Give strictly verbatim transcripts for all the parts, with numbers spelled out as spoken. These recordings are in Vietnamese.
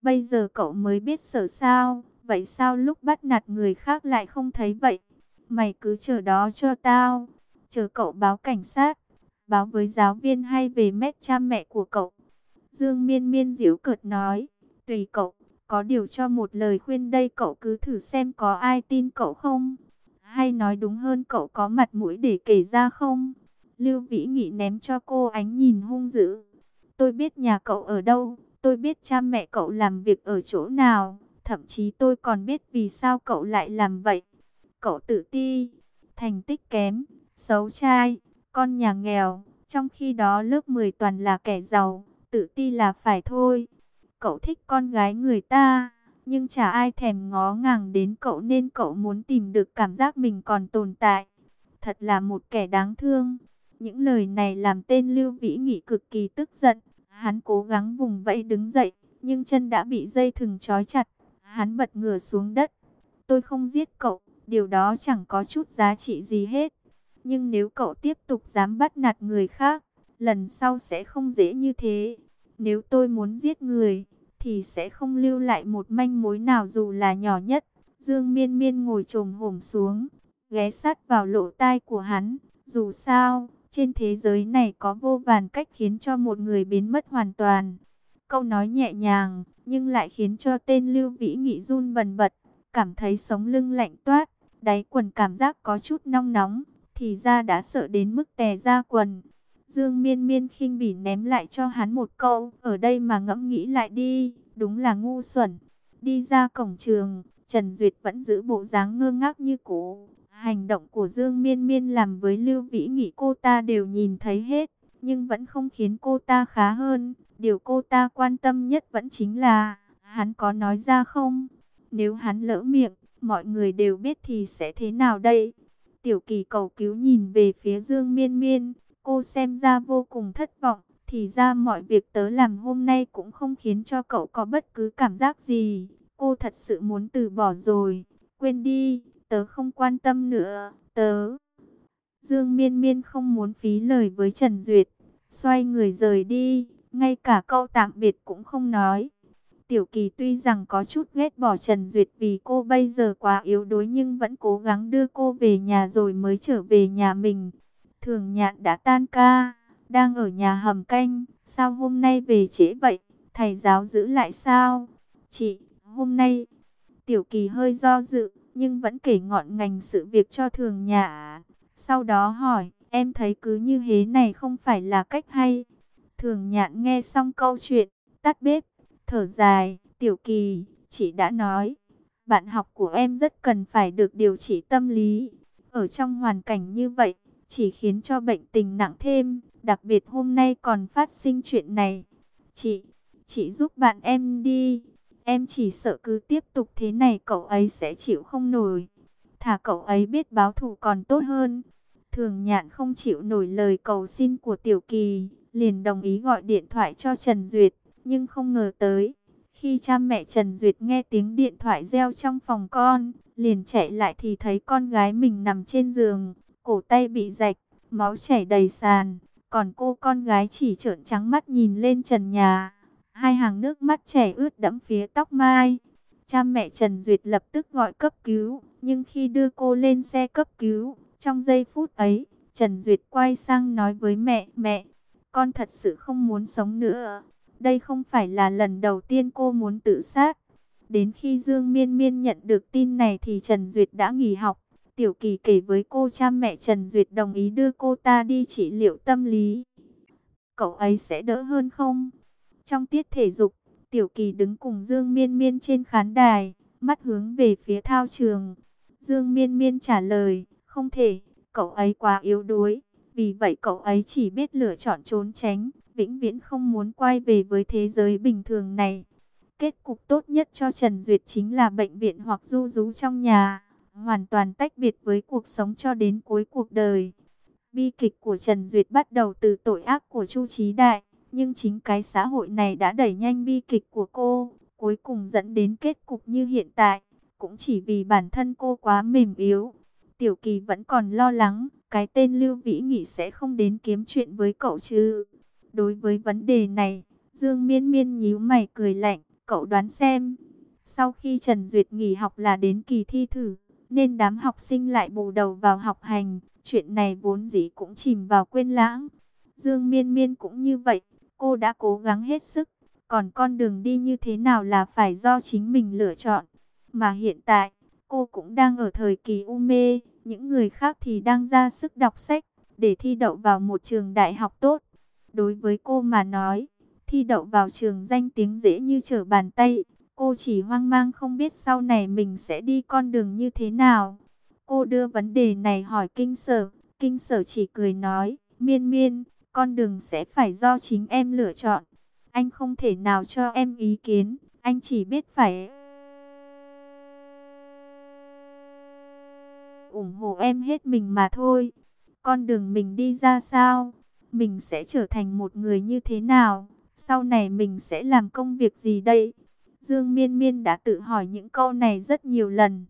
Bây giờ cậu mới biết sợ sao? Vậy sao lúc bắt nạt người khác lại không thấy vậy? Mày cứ chờ đó cho tao. Chờ cậu báo cảnh sát, báo với giáo viên hay về mét cha mẹ của cậu. Dương Miên Miên giễu cợt nói, tùy cậu, có điều cho một lời khuyên đây, cậu cứ thử xem có ai tin cậu không? Hay nói đúng hơn, cậu có mặt mũi để kể ra không? Lưu Vĩ Nghị ném cho cô ánh nhìn hung dữ. Tôi biết nhà cậu ở đâu, tôi biết cha mẹ cậu làm việc ở chỗ nào, thậm chí tôi còn biết vì sao cậu lại làm vậy. Cậu tự ti, thành tích kém, xấu trai, con nhà nghèo, trong khi đó lớp mười toàn là kẻ giàu, tự ti là phải thôi. Cậu thích con gái người ta, nhưng chả ai thèm ngó ngàng đến cậu nên cậu muốn tìm được cảm giác mình còn tồn tại. Thật là một kẻ đáng thương. Những lời này làm tên Lưu Vĩ Nghị cực kỳ tức giận. Hắn cố gắng vùng vẫy đứng dậy, nhưng chân đã bị dây thừng trói chặt. Hắn bật ngửa xuống đất. Tôi không giết cậu, điều đó chẳng có chút giá trị gì hết. Nhưng nếu cậu tiếp tục dám bắt nạt người khác, lần sau sẽ không dễ như thế. Nếu tôi muốn giết người, thì sẽ không lưu lại một manh mối nào dù là nhỏ nhất. Dương Miên Miên ngồi chồm hổm xuống, ghé sát vào lỗ tai của hắn. Dù sao, trên thế giới này có vô vàn cách khiến cho một người biến mất hoàn toàn. Câu nói nhẹ nhàng, nhưng lại khiến cho tên Lưu Vĩ Nghị run bần bật, cảm thấy sống lưng lạnh toát, đáy quần cảm giác có chút nong nóng, thì ra đã sợ đến mức tè ra quần. Dương Miên Miên khinh bỉ ném lại cho hắn một câu, ở đây mà ngẫm nghĩ lại đi, đúng là ngu xuẩn. Đi ra cổng trường, Trần Duyệt vẫn giữ bộ dáng ngơ ngác như cũ. Hành động của Dương Miên Miên làm với Lưu Vĩ Nghị cô ta đều nhìn thấy hết, nhưng vẫn không khiến cô ta khá hơn. Điều cô ta quan tâm nhất vẫn chính là, hắn có nói ra không? Nếu hắn lỡ miệng, mọi người đều biết thì sẽ thế nào đây? Tiểu Kỳ cầu cứu nhìn về phía Dương Miên Miên, cô xem ra vô cùng thất vọng. Thì ra mọi việc tớ làm hôm nay cũng không khiến cho cậu có bất cứ cảm giác gì. Cô thật sự muốn từ bỏ rồi. Quên đi, tớ không quan tâm nữa, tớ... Dương Miên Miên không muốn phí lời với Trần Duyệt, xoay người rời đi, ngay cả câu tạm biệt cũng không nói. Tiểu Kỳ tuy rằng có chút ghét bỏ Trần Duyệt vì cô bây giờ quá yếu đuối, nhưng vẫn cố gắng đưa cô về nhà rồi mới trở về nhà mình. Thường Nhạn đã tan ca, đang ở nhà hầm canh, sao hôm nay về trễ vậy? Thầy giáo giữ lại sao? Chị, hôm nay... Tiểu Kỳ hơi do dự, nhưng vẫn kể ngọn ngành sự việc cho Thường Nhã. Sau đó hỏi, em thấy cứ như thế này không phải là cách hay. Thường Nhạn nghe xong câu chuyện, tắt bếp, thở dài, Tiểu Kỳ, chị đã nói, bạn học của em rất cần phải được điều trị tâm lý. Ở trong hoàn cảnh như vậy, chỉ khiến cho bệnh tình nặng thêm, đặc biệt hôm nay còn phát sinh chuyện này. Chị, chị giúp bạn em đi. Em chỉ sợ cứ tiếp tục thế này cậu ấy sẽ chịu không nổi. Thà cậu ấy biết báo thù còn tốt hơn. Thường Nhạn không chịu nổi lời cầu xin của Tiểu Kỳ, liền đồng ý gọi điện thoại cho Trần Duyệt. Nhưng không ngờ tới, khi cha mẹ Trần Duyệt nghe tiếng điện thoại reo trong phòng con, liền chạy lại thì thấy con gái mình nằm trên giường, cổ tay bị rạch, máu chảy đầy sàn. Còn cô con gái chỉ trợn trắng mắt nhìn lên trần nhà. Hai hàng nước mắt chảy ướt đẫm phía tóc mai. Cha mẹ Trần Duyệt lập tức gọi cấp cứu, nhưng khi đưa cô lên xe cấp cứu, trong giây phút ấy, Trần Duyệt quay sang nói với mẹ, mẹ, con thật sự không muốn sống nữa. Đây không phải là lần đầu tiên cô muốn tự sát. Đến khi Dương Miên Miên nhận được tin này thì Trần Duyệt đã nghỉ học. Tiểu Kỳ kể với cô cha mẹ Trần Duyệt đồng ý đưa cô ta đi trị liệu tâm lý. Cậu ấy sẽ đỡ hơn không? Trong tiết thể dục, Tiểu Kỳ đứng cùng Dương Miên Miên trên khán đài, mắt hướng về phía thao trường. Dương Miên Miên trả lời, không thể, cậu ấy quá yếu đuối, vì vậy cậu ấy chỉ biết lựa chọn trốn tránh, vĩnh viễn không muốn quay về với thế giới bình thường này. Kết cục tốt nhất cho Trần Duyệt chính là bệnh viện hoặc ru rú trong nhà, hoàn toàn tách biệt với cuộc sống cho đến cuối cuộc đời. Bi kịch của Trần Duyệt bắt đầu từ tội ác của Chu Chí Đại. Nhưng chính cái xã hội này đã đẩy nhanh bi kịch của cô, cuối cùng dẫn đến kết cục như hiện tại, cũng chỉ vì bản thân cô quá mềm yếu. Tiểu Kỳ vẫn còn lo lắng, cái tên Lưu Vĩ Nghị sẽ không đến kiếm chuyện với cậu chứ. Đối với vấn đề này, Dương Miên Miên nhíu mày cười lạnh, Cậu đoán xem, sau khi Trần Duyệt nghỉ học là đến kỳ thi thử, nên đám học sinh lại bù đầu vào học hành. Chuyện này vốn dĩ cũng chìm vào quên lãng. Dương Miên Miên cũng như vậy, cô đã cố gắng hết sức. Còn con đường đi như thế nào là phải do chính mình lựa chọn. Mà hiện tại, cô cũng đang ở thời kỳ u mê, những người khác thì đang ra sức đọc sách để thi đậu vào một trường đại học tốt. Đối với cô mà nói, thi đậu vào trường danh tiếng dễ như trở bàn tay. Cô chỉ hoang mang không biết sau này mình sẽ đi con đường như thế nào. Cô đưa vấn đề này hỏi Kinh Sở. Kinh Sở chỉ cười nói, Miên Miên, con đường sẽ phải do chính em lựa chọn. Anh không thể nào cho em ý kiến, anh chỉ biết phải ủng hộ em hết mình mà thôi. Con đường mình đi ra sao? Mình sẽ trở thành một người như thế nào? Sau này mình sẽ làm công việc gì đây? Dương Miên Miên đã tự hỏi những câu này rất nhiều lần.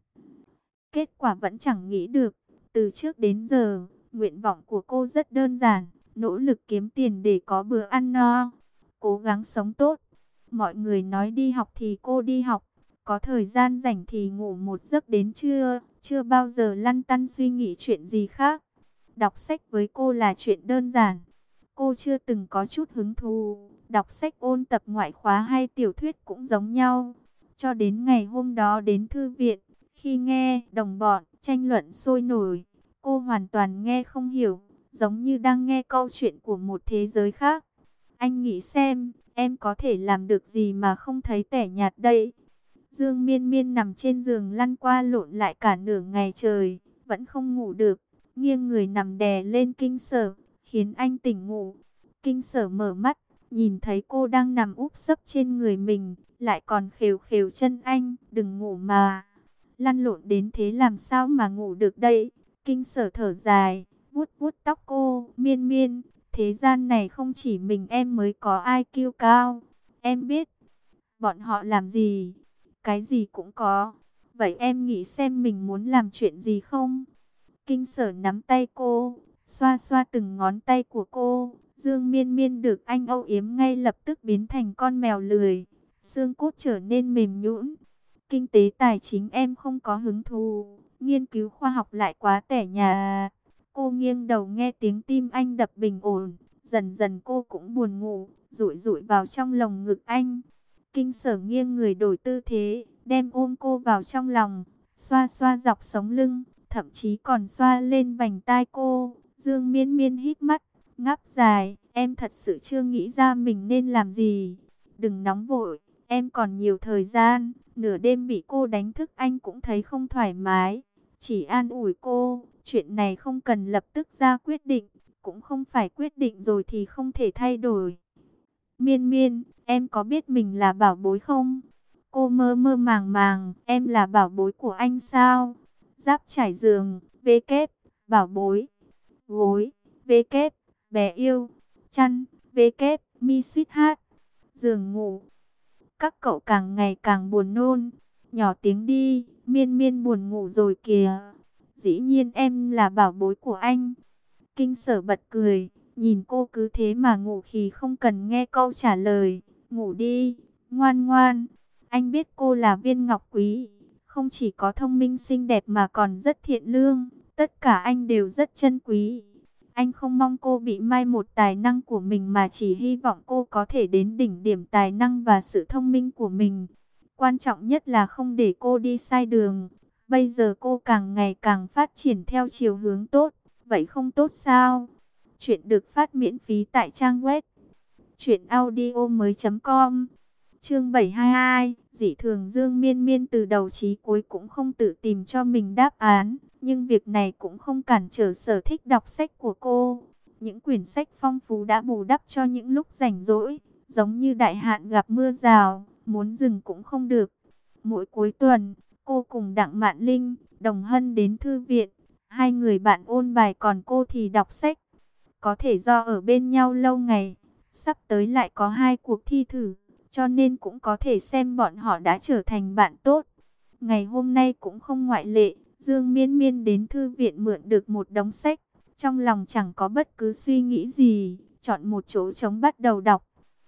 Kết quả vẫn chẳng nghĩ được. Từ trước đến giờ, nguyện vọng của cô rất đơn giản. Nỗ lực kiếm tiền để có bữa ăn no. Cố gắng sống tốt. Mọi người nói đi học thì cô đi học. Có thời gian rảnh thì ngủ một giấc đến trưa. Chưa bao giờ lăn tăn suy nghĩ chuyện gì khác. Đọc sách với cô là chuyện đơn giản. Cô chưa từng có chút hứng thú. Đọc sách ôn tập ngoại khóa hay tiểu thuyết cũng giống nhau. Cho đến ngày hôm đó đến thư viện, khi nghe đồng bọn tranh luận sôi nổi, cô hoàn toàn nghe không hiểu, giống như đang nghe câu chuyện của một thế giới khác. Anh nghĩ xem, em có thể làm được gì mà không thấy tẻ nhạt đây? Dương Miên Miên nằm trên giường lăn qua lộn lại cả nửa ngày trời, vẫn không ngủ được, nghiêng người nằm đè lên Kinh Sở, khiến anh tỉnh ngủ. Kinh Sở mở mắt, nhìn thấy cô đang nằm úp sấp trên người mình, lại còn khều khều chân anh, đừng ngủ mà. Lăn lộn đến thế làm sao mà ngủ được đây? Kinh Sở thở dài, vuốt vuốt tóc cô, Miên Miên, thế gian này không chỉ mình em mới có ai kiêu cao. Em biết, bọn họ làm gì, cái gì cũng có. Vậy em nghĩ xem mình muốn làm chuyện gì không? Kinh Sở nắm tay cô, xoa xoa từng ngón tay của cô. Dương Miên Miên được anh âu yếm ngay lập tức biến thành con mèo lười, xương cốt trở nên mềm nhũn. Kinh tế tài chính em không có hứng thú, nghiên cứu khoa học lại quá tẻ nhạt. Cô nghiêng đầu nghe tiếng tim anh đập bình ổn, dần dần cô cũng buồn ngủ, rụi rụi vào trong lồng ngực anh. Kinh Sở nghiêng người đổi tư thế, đem ôm cô vào trong lòng, xoa xoa dọc sống lưng, thậm chí còn xoa lên vành tai cô. Dương Miên Miên hít mắt, ngáp dài, em thật sự chưa nghĩ ra mình nên làm gì. Đừng nóng vội, em còn nhiều thời gian. Nửa đêm bị cô đánh thức anh cũng thấy không thoải mái. Chỉ an ủi cô, chuyện này không cần lập tức ra quyết định, cũng không phải quyết định rồi thì không thể thay đổi. Miên Miên, em có biết mình là bảo bối không? Cô mơ mơ màng màng, em là bảo bối của anh sao? Giáp trải giường, vê kép, bảo bối. Gối, vê kép, bé yêu. Chăn, vê kép, mi suýt hát. Giường ngủ. Các cậu càng ngày càng buồn nôn. Nhỏ tiếng đi, Miên Miên buồn ngủ rồi kìa. Dĩ nhiên em là bảo bối của anh. Kinh Sở bật cười, nhìn cô cứ thế mà ngủ khi không cần nghe câu trả lời. Ngủ đi, ngoan ngoan. Anh biết cô là viên ngọc quý, không chỉ có thông minh xinh đẹp mà còn rất thiện lương. Tất cả anh đều rất trân quý. Anh không mong cô bị mai một tài năng của mình mà chỉ hy vọng cô có thể đến đỉnh điểm tài năng và sự thông minh của mình. Quan trọng nhất là không để cô đi sai đường. Bây giờ cô càng ngày càng phát triển theo chiều hướng tốt. Vậy không tốt sao? Chuyện được phát miễn phí tại trang web truyện audio mới chấm com. Chương bảy mươi hai, dị thường. Dương Miên Miên từ đầu chí cuối cũng không tự tìm cho mình đáp án, nhưng việc này cũng không cản trở sở thích đọc sách của cô. Những quyển sách phong phú đã bù đắp cho những lúc rảnh rỗi, giống như đại hạn gặp mưa rào, muốn dừng cũng không được. Mỗi cuối tuần, cô cùng Đặng Mạn Linh, Đồng Hân đến thư viện, hai người bạn ôn bài còn cô thì đọc sách. Có thể do ở bên nhau lâu ngày, sắp tới lại có hai cuộc thi thử, cho nên cũng có thể xem bọn họ đã trở thành bạn tốt. Ngày hôm nay cũng không ngoại lệ, Dương Miên Miên đến thư viện mượn được một đống sách, trong lòng chẳng có bất cứ suy nghĩ gì, chọn một chỗ trống bắt đầu đọc.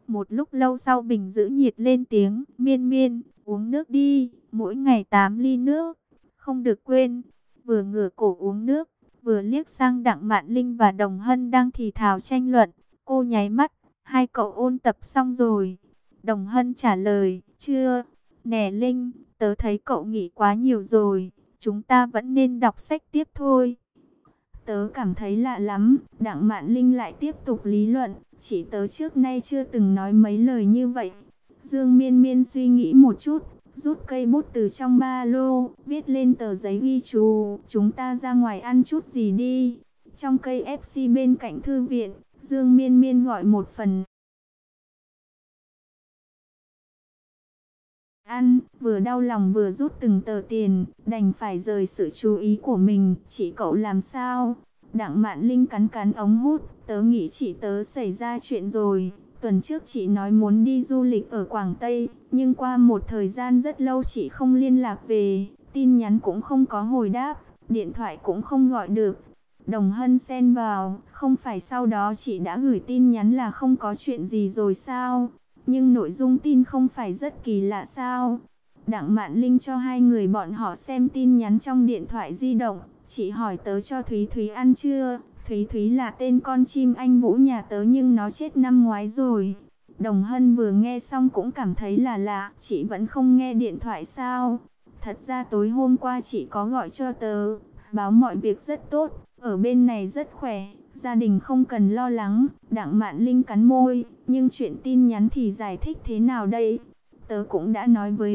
Một lúc lâu sau Bình giữ nhiệt lên tiếng, Miên Miên, uống nước đi, mỗi ngày tám ly nước, không được quên. Vừa ngửa cổ uống nước, vừa liếc sang Đặng Mạn Linh và Đồng Hân đang thì thào tranh luận. Cô nháy mắt, hai cậu ôn tập xong rồi? Đồng Hân trả lời, chưa. Nè Linh, tớ thấy cậu nghĩ quá nhiều rồi, chúng ta vẫn nên đọc sách tiếp thôi. Tớ cảm thấy lạ lắm, Đặng Mạn Linh lại tiếp tục lý luận, chỉ tớ trước nay chưa từng nói mấy lời như vậy. Dương Miên Miên suy nghĩ một chút, rút cây bút từ trong ba lô, viết lên tờ giấy ghi chú, chúng ta ra ngoài ăn chút gì đi. Trong cây ép xê bên cạnh thư viện, Dương Miên Miên gọi một phần ăn, vừa đau lòng vừa rút từng tờ tiền, đành phải rời sự chú ý của mình. Chị cậu làm sao? Đặng Mạn Linh cắn cắn ống hút, tớ nghĩ chị tớ xảy ra chuyện rồi. Tuần trước chị nói muốn đi du lịch ở Quảng Tây, nhưng qua một thời gian rất lâu chị không liên lạc về, tin nhắn cũng không có hồi đáp, điện thoại cũng không gọi được. Đồng Hân xen vào, không phải sau đó chị đã gửi tin nhắn là không có chuyện gì rồi sao? Nhưng nội dung tin không phải rất kỳ lạ sao? Đặng Mạn Linh cho hai người bọn họ xem tin nhắn trong điện thoại di động. Chị hỏi tớ cho Thúy Thúy ăn chưa? Thúy Thúy là tên con chim anh Vũ nhà tớ nhưng nó chết năm ngoái rồi. Đồng Hân vừa nghe xong cũng cảm thấy là lạ. Chị vẫn không nghe điện thoại sao? Thật ra tối hôm qua chị có gọi cho tớ, báo mọi việc rất tốt, ở bên này rất khỏe, gia đình không cần lo lắng. Đặng Mạn Linh cắn môi, nhưng chuyện tin nhắn thì giải thích thế nào đây? Tớ cũng đã nói với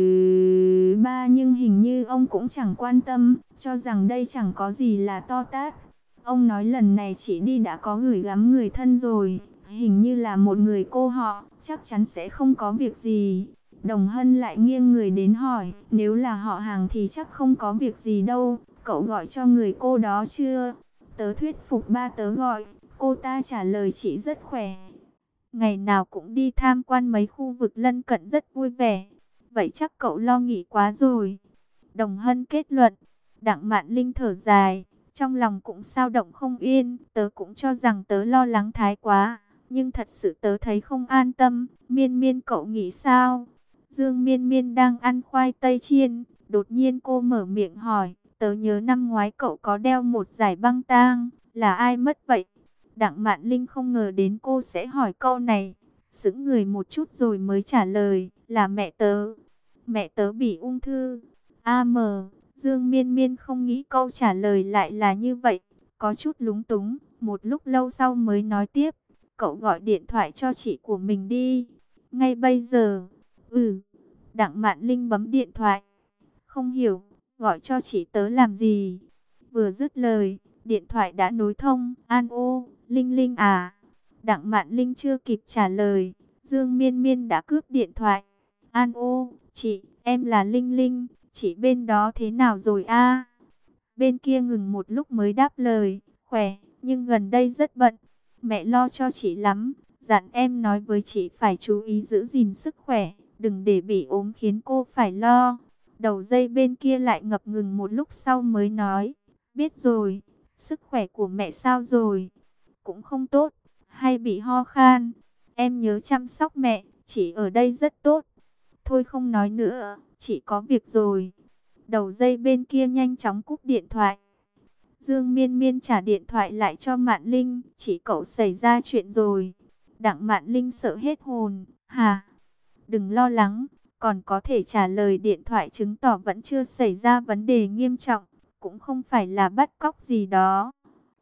ba nhưng hình như ông cũng chẳng quan tâm, cho rằng đây chẳng có gì là to tát. Ông nói lần này chị đi đã có gửi gắm người thân rồi, hình như là một người cô họ, chắc chắn sẽ không có việc gì. Đồng Hân lại nghiêng người đến hỏi, nếu là họ hàng thì chắc không có việc gì đâu, cậu gọi cho người cô đó chưa? Tớ thuyết phục ba tớ gọi, cô ta trả lời chị rất khỏe. Ngày nào cũng đi tham quan mấy khu vực lân cận rất vui vẻ. Vậy chắc cậu lo nghĩ quá rồi. Đồng Hân kết luận. Đặng Mạn Linh thở dài, trong lòng cũng sao động không yên. Tớ cũng cho rằng tớ lo lắng thái quá, nhưng thật sự tớ thấy không an tâm. Miên Miên cậu nghĩ sao? Dương Miên Miên đang ăn khoai tây chiên, đột nhiên cô mở miệng hỏi, tớ nhớ năm ngoái cậu có đeo một dải băng tang, là ai mất vậy? Đặng Mạn Linh không ngờ đến cô sẽ hỏi câu này, sững người một chút rồi mới trả lời, là mẹ tớ. Mẹ tớ bị ung thư. a mờ, Dương Miên Miên không nghĩ câu trả lời lại là như vậy, có chút lúng túng, một lúc lâu sau mới nói tiếp, cậu gọi điện thoại cho chị của mình đi, ngay bây giờ. Ừ. Đặng Mạn Linh bấm điện thoại. Không hiểu, gọi cho chị tớ làm gì? Vừa dứt lời, điện thoại đã nối thông. An ô, Linh Linh à? Đặng Mạn Linh chưa kịp trả lời, Dương Miên Miên đã cướp điện thoại. An ô, chị, em là Linh Linh, chị bên đó thế nào rồi a? Bên kia ngừng một lúc mới đáp lời, khỏe, nhưng gần đây rất bận. Mẹ lo cho chị lắm, dặn em nói với chị phải chú ý giữ gìn sức khỏe, đừng để bị ốm khiến cô phải lo. Đầu dây bên kia lại ngập ngừng một lúc sau mới nói, biết rồi, sức khỏe của mẹ sao rồi? Cũng không tốt, hay bị ho khan. Em nhớ chăm sóc mẹ, chị ở đây rất tốt. Thôi không nói nữa, chị có việc rồi. Đầu dây bên kia nhanh chóng cúp điện thoại. Dương Miên Miên trả điện thoại lại cho Mạn Linh, chị cậu xảy ra chuyện rồi. Đặng Mạn Linh sợ hết hồn, hả? Đừng lo lắng, còn có thể trả lời điện thoại chứng tỏ vẫn chưa xảy ra vấn đề nghiêm trọng, cũng không phải là bắt cóc gì đó.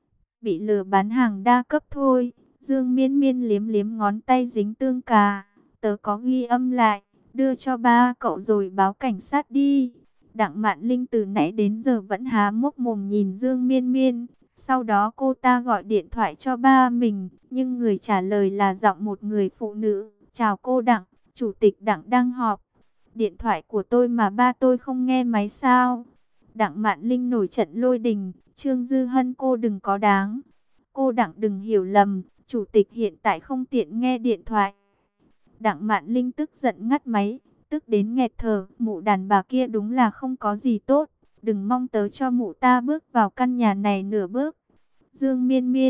Bị lừa bán hàng đa cấp thôi. Dương Miên Miên liếm liếm ngón tay dính tương cà, tớ có ghi âm lại, đưa cho ba cậu rồi báo cảnh sát đi. Đặng Mạn Linh từ nãy đến giờ vẫn há mốc mồm nhìn Dương Miên Miên. Sau đó cô ta gọi điện thoại cho ba mình, nhưng người trả lời là giọng một người phụ nữ. Chào cô Đặng, chủ tịch Đặng đang họp. Điện thoại của tôi mà ba tôi không nghe máy sao? Đặng Mạn Linh nổi trận lôi đình, Trương Dư Hân cô đừng có đáng. Cô Đặng đừng hiểu lầm, chủ tịch hiện tại không tiện nghe điện thoại. Đặng Mạn Linh tức giận ngắt máy, tức đến nghẹt thở, mụ đàn bà kia đúng là không có gì tốt, đừng mong tớ cho mụ ta bước vào căn nhà này nửa bước. Dương Miên Miên,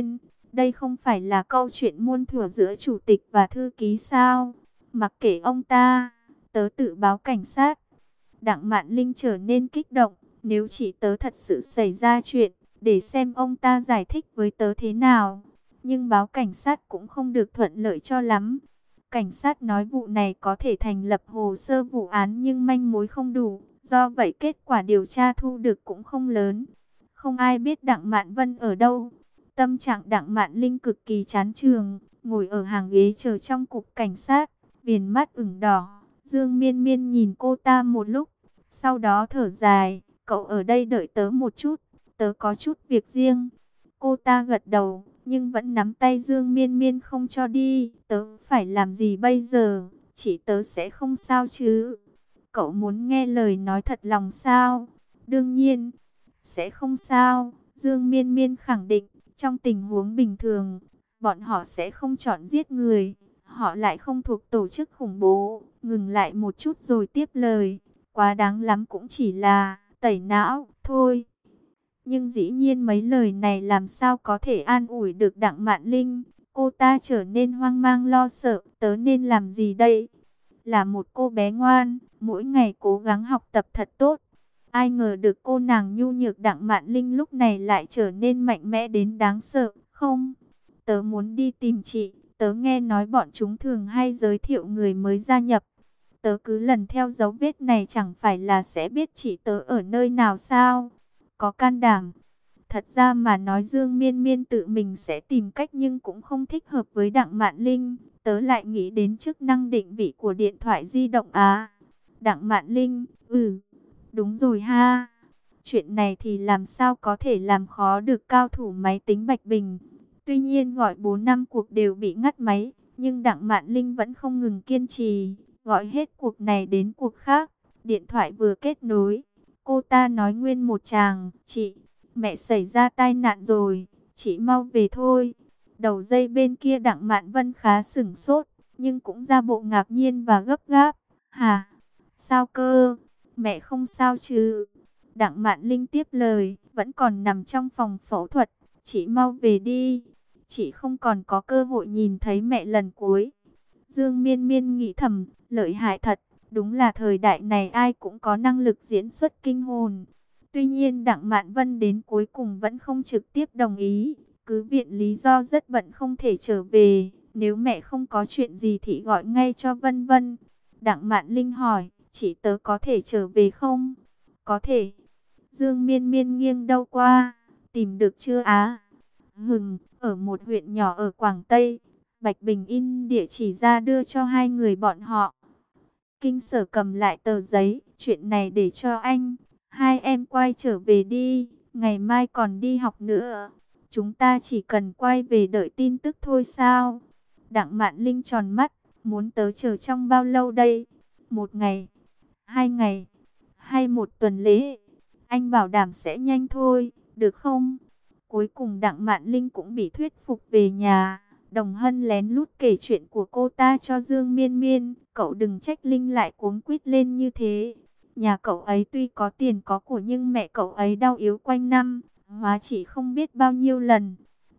Đây không phải là câu chuyện muôn thuở giữa chủ tịch và thư ký sao? Mặc kệ ông ta, tớ tự báo cảnh sát. Đặng Mạn Linh trở nên kích động. Nếu chỉ tớ thật sự xảy ra chuyện, để xem ông ta giải thích với tớ thế nào. Nhưng báo cảnh sát cũng không được thuận lợi cho lắm. Cảnh sát nói vụ này có thể thành lập hồ sơ vụ án nhưng manh mối không đủ. Do vậy kết quả điều tra thu được cũng không lớn. Không ai biết Đặng Mạn Vân ở đâu. Tâm trạng Đặng Mạn Linh cực kỳ chán chường, ngồi ở hàng ghế chờ trong cục cảnh sát, viền mắt ửng đỏ. Dương Miên Miên nhìn cô ta một lúc, sau đó thở dài, cậu ở đây đợi tớ một chút, tớ có chút việc riêng. Cô ta gật đầu, nhưng vẫn nắm tay Dương Miên Miên không cho đi. Tớ phải làm gì bây giờ? Chỉ tớ sẽ không sao chứ? Cậu muốn nghe lời nói thật lòng sao? Đương nhiên, sẽ không sao. Dương Miên Miên khẳng định, trong tình huống bình thường, bọn họ sẽ không chọn giết người. Họ lại không thuộc tổ chức khủng bố. Ngừng lại một chút rồi tiếp lời. Quá đáng lắm cũng chỉ là tẩy não thôi. Nhưng dĩ nhiên mấy lời này làm sao có thể an ủi được Đặng Mạn Linh. Cô ta trở nên hoang mang lo sợ. Tớ nên làm gì đây? Là một cô bé ngoan, mỗi ngày cố gắng học tập thật tốt. Ai ngờ được cô nàng nhu nhược Đặng Mạn Linh lúc này lại trở nên mạnh mẽ đến đáng sợ. Không, tớ muốn đi tìm chị. Tớ nghe nói bọn chúng thường hay giới thiệu người mới gia nhập. Tớ cứ lần theo dấu vết này chẳng phải là sẽ biết chị tớ ở nơi nào sao? Có can đảm. Thật ra mà nói Dương Miên Miên tự mình sẽ tìm cách nhưng cũng không thích hợp với Đặng Mạn Linh. Tớ lại nghĩ đến chức năng định vị của điện thoại di động à. Đặng Mạn Linh, ừ, đúng rồi ha. Chuyện này thì làm sao có thể làm khó được cao thủ máy tính Bạch Bình. Tuy nhiên gọi bốn năm cuộc đều bị ngắt máy, nhưng Đặng Mạn Linh vẫn không ngừng kiên trì, gọi hết cuộc này đến cuộc khác. Điện thoại vừa kết nối, cô ta nói nguyên một tràng, chị, mẹ xảy ra tai nạn rồi, chị mau về thôi. Đầu dây bên kia Đặng Mạn Vân khá sửng sốt, nhưng cũng ra bộ ngạc nhiên và gấp gáp. Hả? Sao cơ? Mẹ không sao chứ? Đặng Mạn Linh tiếp lời, vẫn còn nằm trong phòng phẫu thuật, chị mau về đi. Chị không còn có cơ hội nhìn thấy mẹ lần cuối. Dương Miên Miên nghĩ thầm, lợi hại thật, đúng là thời đại này ai cũng có năng lực diễn xuất kinh hồn. Tuy nhiên Đặng Mạn Vân đến cuối cùng vẫn không trực tiếp đồng ý, cứ viện lý do rất bận không thể trở về, nếu mẹ không có chuyện gì thì gọi ngay cho Vân Vân. Đặng Mạn Linh hỏi, chị tớ có thể trở về không? Có thể. Dương Miên Miên nghiêng đầu qua, tìm được chưa á? Hừng, ở một huyện nhỏ ở Quảng Tây. Bạch Bình in địa chỉ ra đưa cho hai người bọn họ. Kinh Sở cầm lại tờ giấy, chuyện này để cho anh. Hai em quay trở về đi, ngày mai còn đi học nữa. Chúng ta chỉ cần quay về đợi tin tức thôi sao? Đặng Mạn Linh tròn mắt, muốn tớ chờ trong bao lâu đây? Một ngày, hai ngày, hay một tuần lễ? Anh bảo đảm sẽ nhanh thôi, được không? Cuối cùng Đặng Mạn Linh cũng bị thuyết phục về nhà. Đồng Hân lén lút kể chuyện của cô ta cho Dương Miên Miên. Cậu đừng trách Linh lại cuống quýt lên như thế. Nhà cậu ấy tuy có tiền có của nhưng mẹ cậu ấy đau yếu quanh năm. Hóa chỉ không biết bao nhiêu lần.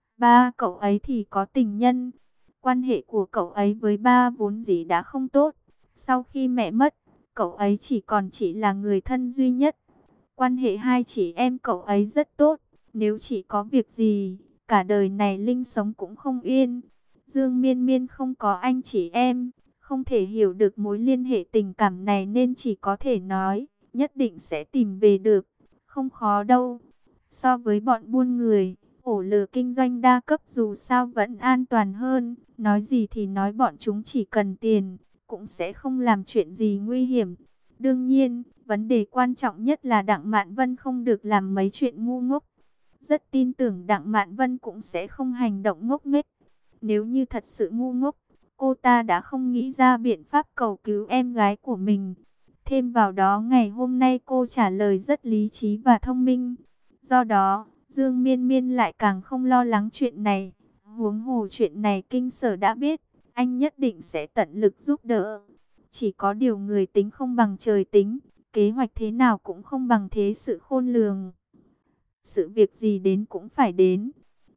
Ba cậu ấy thì có tình nhân. Quan hệ của cậu ấy với ba vốn dĩ đã không tốt. Sau khi mẹ mất, cậu ấy chỉ còn chỉ là người thân duy nhất. Quan hệ hai chị em cậu ấy rất tốt. Nếu chỉ có việc gì, cả đời này Linh sống cũng không yên. Dương Miên Miên không có anh chị em, không thể hiểu được mối liên hệ tình cảm này nên chỉ có thể nói, nhất định sẽ tìm về được. Không khó đâu. So với bọn buôn người, ổ lừa kinh doanh đa cấp dù sao vẫn an toàn hơn. Nói gì thì nói bọn chúng chỉ cần tiền, cũng sẽ không làm chuyện gì nguy hiểm. Đương nhiên, vấn đề quan trọng nhất là Đặng Mạn Vân không được làm mấy chuyện ngu ngốc. Rất tin tưởng Đặng Mạn Vân cũng sẽ không hành động ngốc nghếch. Nếu như thật sự ngu ngốc, cô ta đã không nghĩ ra biện pháp cầu cứu em gái của mình. Thêm vào đó ngày hôm nay cô trả lời rất lý trí và thông minh. Do đó, Dương Miên Miên lại càng không lo lắng chuyện này. Huống hồ chuyện này Kinh Sở đã biết, anh nhất định sẽ tận lực giúp đỡ. Chỉ có điều người tính không bằng trời tính, kế hoạch thế nào cũng không bằng thế sự khôn lường. Sự việc gì đến cũng phải đến.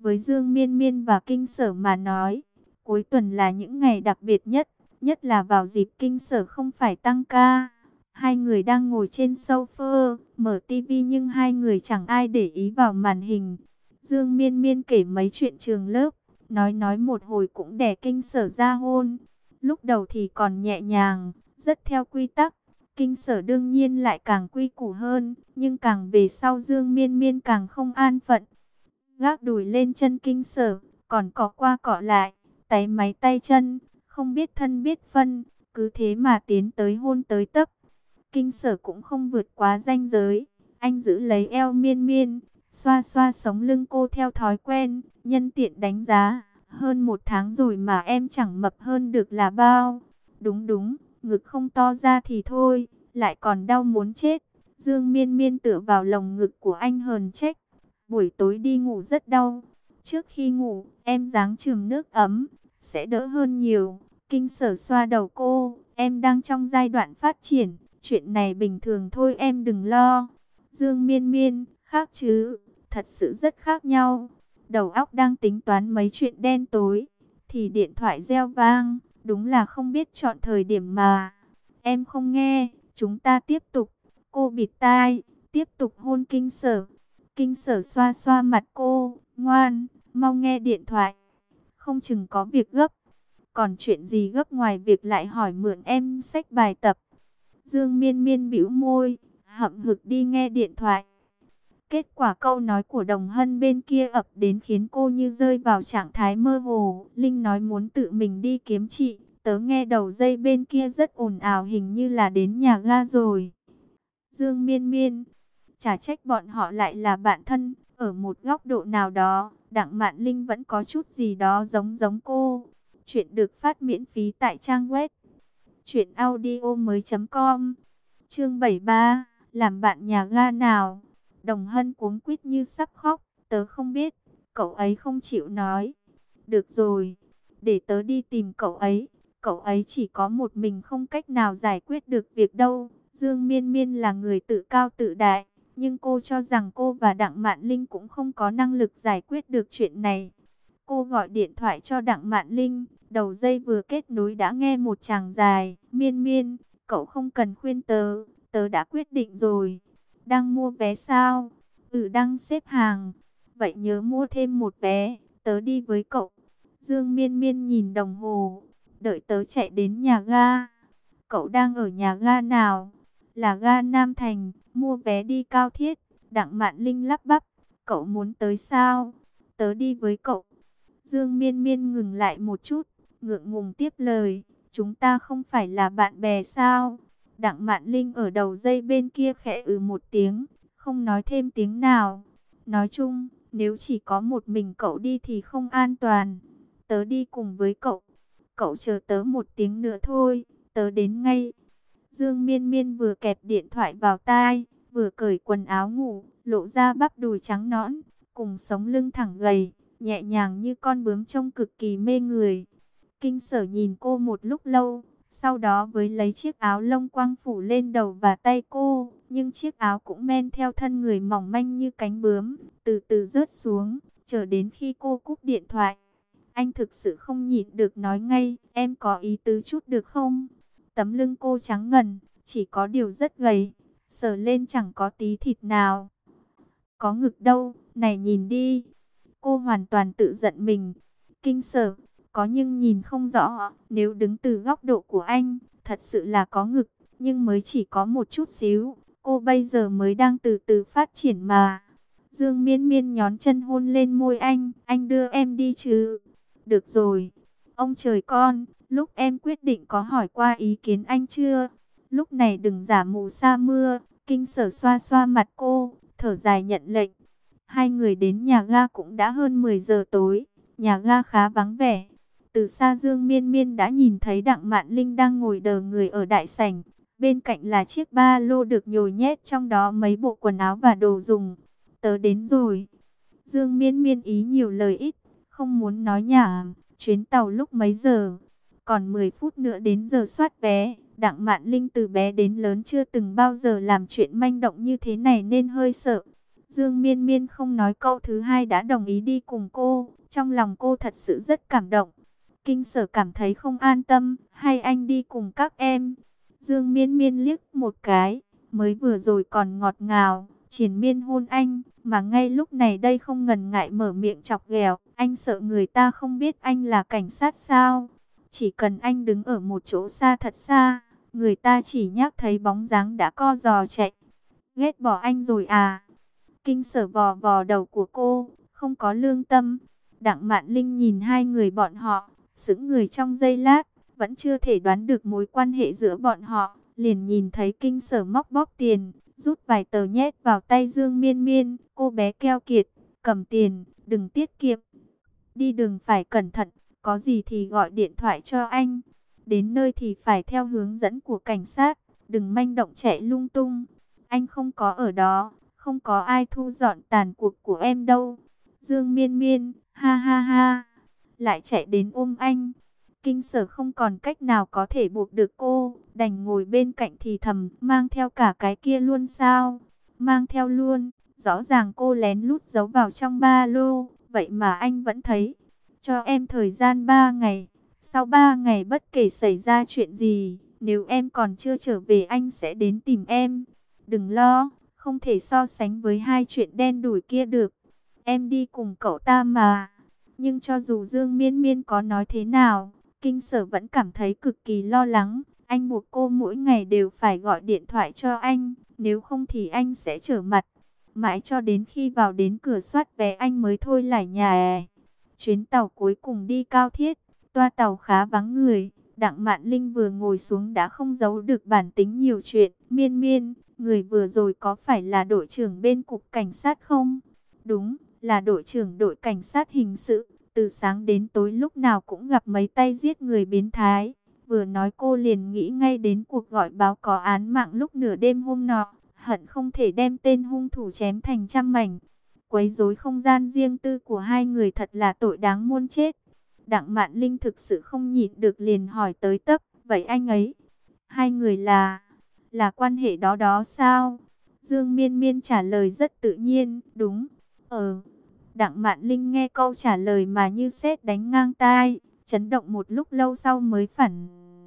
Với Dương Miên Miên và Kinh Sở mà nói, cuối tuần là những ngày đặc biệt nhất, nhất là vào dịp Kinh Sở không phải tăng ca. Hai người đang ngồi trên sofa, mở tivi nhưng hai người chẳng ai để ý vào màn hình. Dương Miên Miên kể mấy chuyện trường lớp, nói nói một hồi cũng đè Kinh Sở ra hôn. Lúc đầu thì còn nhẹ nhàng, rất theo quy tắc. Kinh Sở đương nhiên lại càng quy củ hơn, nhưng càng về sau Dương Miên Miên càng không an phận. Gác đùi lên chân Kinh Sở, còn cọ qua cọ lại, táy máy tay chân, không biết thân biết phân, cứ thế mà tiến tới hôn tới tấp. Kinh Sở cũng không vượt quá ranh giới, anh giữ lấy eo Miên Miên, xoa xoa sống lưng cô theo thói quen, nhân tiện đánh giá, hơn một tháng rồi mà em chẳng mập hơn được là bao. Đúng đúng, ngực không to ra thì thôi, lại còn đau muốn chết. Dương Miên Miên tựa vào lồng ngực của anh hờn trách. Buổi tối đi ngủ rất đau. Trước khi ngủ, em ráng chườm nước ấm, sẽ đỡ hơn nhiều. Kinh Sở xoa đầu cô, em đang trong giai đoạn phát triển, chuyện này bình thường thôi em đừng lo. Dương Miên Miên, khác chứ, thật sự rất khác nhau. Đầu óc đang tính toán mấy chuyện đen tối, thì điện thoại reo vang, đúng là không biết chọn thời điểm mà. Em không nghe, chúng ta tiếp tục. Cô bịt tai, tiếp tục hôn Kinh Sở. Kinh Sở xoa xoa mặt cô, ngoan, mau nghe điện thoại. Không chừng có việc gấp. Còn chuyện gì gấp ngoài việc lại hỏi mượn em xách bài tập. Dương Miên Miên bĩu môi, hậm hực đi nghe điện thoại. Kết quả câu nói của Đồng Hân bên kia ập đến khiến cô như rơi vào trạng thái mơ hồ. Linh nói muốn tự mình đi kiếm chị. Tớ nghe đầu dây bên kia rất ồn ào, hình như là đến nhà ga rồi. Dương Miên Miên, chả trách bọn họ lại là bạn thân. Ở một góc độ nào đó, Đặng Mạn Linh vẫn có chút gì đó giống giống cô. Chuyện được phát miễn phí tại trang web truyện audio mới chấm com. Chương bảy mươi ba, làm bạn nhà ga nào. Đồng Hân cuống quýt như sắp khóc. Tớ không biết, cậu ấy không chịu nói. Được rồi, để tớ đi tìm cậu ấy. Cậu ấy chỉ có một mình không cách nào giải quyết được việc đâu. Dương Miên Miên là người tự cao tự đại, nhưng cô cho rằng cô và Đặng Mạn Linh cũng không có năng lực giải quyết được chuyện này. Cô gọi điện thoại cho Đặng Mạn Linh, đầu dây vừa kết nối đã nghe một tràng dài. Miên Miên, cậu không cần khuyên tớ, tớ đã quyết định rồi. Đang mua vé sao? Ừ, đang xếp hàng. Vậy nhớ mua thêm một vé, tớ đi với cậu. Dương Miên Miên nhìn đồng hồ, đợi tớ chạy đến nhà ga. Cậu đang ở nhà ga nào? Là ga Nam Thành, mua vé đi Cao Thiết. Đặng Mạn Linh lắp bắp, cậu muốn tới sao? Tớ đi với cậu. Dương Miên Miên ngừng lại một chút, ngượng ngùng tiếp lời, chúng ta không phải là bạn bè sao? Đặng Mạn Linh ở đầu dây bên kia khẽ ừ một tiếng, không nói thêm tiếng nào. Nói chung, nếu chỉ có một mình cậu đi thì không an toàn. Tớ đi cùng với cậu. Cậu chờ tớ một tiếng nữa thôi, tớ đến ngay. Dương Miên Miên vừa kẹp điện thoại vào tai, vừa cởi quần áo ngủ, lộ ra bắp đùi trắng nõn, cùng sống lưng thẳng gầy, nhẹ nhàng như con bướm trông cực kỳ mê người. Kinh Sở nhìn cô một lúc lâu, sau đó với lấy chiếc áo lông quang phủ lên đầu và tay cô, nhưng chiếc áo cũng men theo thân người mỏng manh như cánh bướm, từ từ rớt xuống, chờ đến khi cô cúp điện thoại. Anh thực sự không nhịn được nói ngay, em có ý tứ chút được không? Tấm lưng cô trắng ngần, chỉ có điều rất gầy, sờ lên chẳng có tí thịt nào. Có ngực đâu, này nhìn đi. Cô hoàn toàn tự giận mình. Kinh Sở, có nhưng nhìn không rõ, nếu đứng từ góc độ của anh, thật sự là có ngực, nhưng mới chỉ có một chút xíu. Cô bây giờ mới đang từ từ phát triển mà. Dương Miên Miên nhón chân hôn lên môi anh, anh đưa em đi chứ. Được rồi, ông trời con, lúc em quyết định có hỏi qua ý kiến anh chưa? Lúc này đừng giả mù sa mưa. Kinh Sở xoa xoa mặt cô, thở dài nhận lệnh. Hai người đến nhà ga cũng đã hơn mười giờ tối, nhà ga khá vắng vẻ. Từ xa Dương Miên Miên đã nhìn thấy Đặng Mạn Linh đang ngồi đờ người ở đại sảnh. Bên cạnh là chiếc ba lô được nhồi nhét trong đó mấy bộ quần áo và đồ dùng. Tớ đến rồi. Dương Miên Miên ý nhiều lời ít, không muốn nói nhảm. Chuyến tàu lúc mấy giờ? Còn mười phút nữa đến giờ soát vé. Đặng Mạn Linh từ bé đến lớn chưa từng bao giờ làm chuyện manh động như thế này nên hơi sợ. Dương Miên Miên không nói câu thứ hai đã đồng ý đi cùng cô. Trong lòng cô thật sự rất cảm động. Kinh Sở cảm thấy không an tâm, hay anh đi cùng các em. Dương Miên Miên liếc một cái, mới vừa rồi còn ngọt ngào, triền miên hôn anh, mà ngay lúc này đây không ngần ngại mở miệng chọc ghẹo. Anh sợ người ta không biết anh là cảnh sát sao? Chỉ cần anh đứng ở một chỗ xa thật xa, người ta chỉ nhắc thấy bóng dáng đã co giò chạy. Ghét bỏ anh rồi à? Kinh Sở vò vò đầu của cô, không có lương tâm. Đặng Mạn Linh nhìn hai người bọn họ, sững người trong giây lát, vẫn chưa thể đoán được mối quan hệ giữa bọn họ. Liền nhìn thấy Kinh Sở móc bóp tiền, rút vài tờ nhét vào tay Dương Miên Miên. Cô bé keo kiệt, cầm tiền, đừng tiết kiệm. Đi đường phải cẩn thận, có gì thì gọi điện thoại cho anh. Đến nơi thì phải theo hướng dẫn của cảnh sát, đừng manh động chạy lung tung. Anh không có ở đó, không có ai thu dọn tàn cuộc của em đâu. Dương Miên Miên, ha ha ha, lại chạy đến ôm anh. Kinh Sở không còn cách nào có thể buộc được cô, đành ngồi bên cạnh thì thầm, mang theo cả cái kia luôn sao? Mang theo luôn, rõ ràng cô lén lút giấu vào trong ba lô, vậy mà anh vẫn thấy. Cho em thời gian ba ngày, sau ba ngày bất kể xảy ra chuyện gì, nếu em còn chưa trở về anh sẽ đến tìm em. Đừng lo, không thể so sánh với hai chuyện đen đủi kia được. Em đi cùng cậu ta mà. Nhưng cho dù Dương Miên Miên có nói thế nào, Kinh Sở vẫn cảm thấy cực kỳ lo lắng. Anh buộc cô mỗi ngày đều phải gọi điện thoại cho anh, nếu không thì anh sẽ trở mặt. Mãi cho đến khi vào đến cửa soát vé anh mới thôi lải nhải. Chuyến tàu cuối cùng đi Cao Thiết, toa tàu khá vắng người. Đặng Mạn Linh vừa ngồi xuống đã không giấu được bản tính nhiều chuyện. Miên Miên, người vừa rồi có phải là đội trưởng bên cục cảnh sát không? Đúng, là đội trưởng đội cảnh sát hình sự. Từ sáng đến tối lúc nào cũng gặp mấy tay giết người biến thái. Vừa nói cô liền nghĩ ngay đến cuộc gọi báo có án mạng lúc nửa đêm hôm nọ. Hận không thể đem tên hung thủ chém thành trăm mảnh. Quấy rối không gian riêng tư của hai người thật là tội đáng muôn chết. Đặng Mạn Linh thực sự không nhịn được liền hỏi tới tấp. Vậy anh ấy, hai người là, là quan hệ đó đó sao? Dương Miên Miên trả lời rất tự nhiên. Đúng, ờ. Đặng Mạn Linh nghe câu trả lời mà như sét đánh ngang tai, chấn động một lúc lâu sau mới phản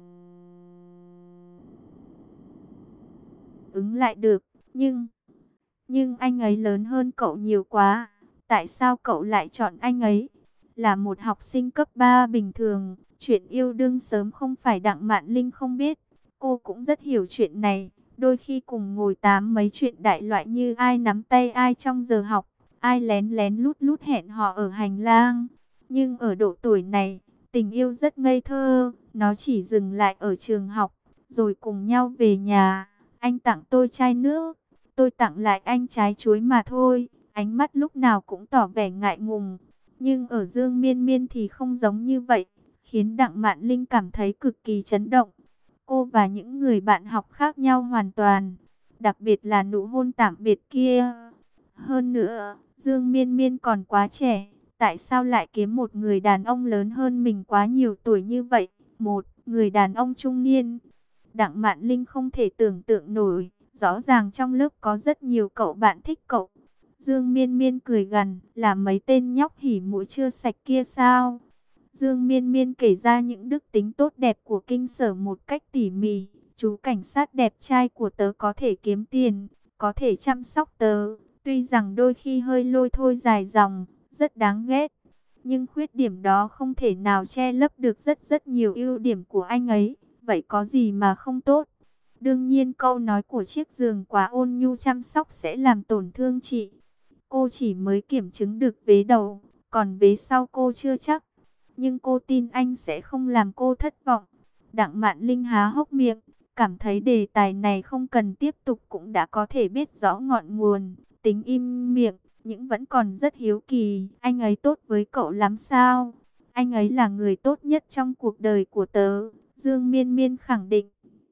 ứng lại được. Nhưng, nhưng anh ấy lớn hơn cậu nhiều quá. Tại sao cậu lại chọn anh ấy? Là một học sinh cấp ba bình thường, chuyện yêu đương sớm không phải Đặng Mạn Linh không biết. Cô cũng rất hiểu chuyện này, đôi khi cùng ngồi tám mấy chuyện đại loại như ai nắm tay ai trong giờ học, ai lén lén lút lút hẹn hò ở hành lang. Nhưng ở độ tuổi này, tình yêu rất ngây thơ, nó chỉ dừng lại ở trường học, rồi cùng nhau về nhà. Anh tặng tôi chai nước, tôi tặng lại anh trái chuối mà thôi. Ánh mắt lúc nào cũng tỏ vẻ ngại ngùng. Nhưng ở Dương Miên Miên thì không giống như vậy, khiến Đặng Mạn Linh cảm thấy cực kỳ chấn động. Cô và những người bạn học khác nhau hoàn toàn, đặc biệt là nụ hôn tạm biệt kia. Hơn nữa, Dương Miên Miên còn quá trẻ, tại sao lại kiếm một người đàn ông lớn hơn mình quá nhiều tuổi như vậy? Một người đàn ông trung niên. Đặng Mạn Linh không thể tưởng tượng nổi, rõ ràng trong lớp có rất nhiều cậu bạn thích cậu. Dương Miên Miên cười gằn, là mấy tên nhóc hỉ mũi chưa sạch kia sao? Dương Miên Miên kể ra những đức tính tốt đẹp của Kinh Sở một cách tỉ mỉ. Chú cảnh sát đẹp trai của tớ có thể kiếm tiền, có thể chăm sóc tớ. Tuy rằng đôi khi hơi lôi thôi dài dòng, rất đáng ghét. Nhưng khuyết điểm đó không thể nào che lấp được rất rất nhiều ưu điểm của anh ấy. Vậy có gì mà không tốt? Đương nhiên câu nói của chiếc giường quá ôn nhu chăm sóc sẽ làm tổn thương chị. Cô chỉ mới kiểm chứng được vế đầu, còn vế sau cô chưa chắc. Nhưng cô tin anh sẽ không làm cô thất vọng. Đặng Mạn Linh há hốc miệng, cảm thấy đề tài này không cần tiếp tục cũng đã có thể biết rõ ngọn nguồn. Tính im miệng, nhưng vẫn còn rất hiếu kỳ. Anh ấy tốt với cậu lắm sao? Anh ấy là người tốt nhất trong cuộc đời của tớ. Dương Miên Miên khẳng định.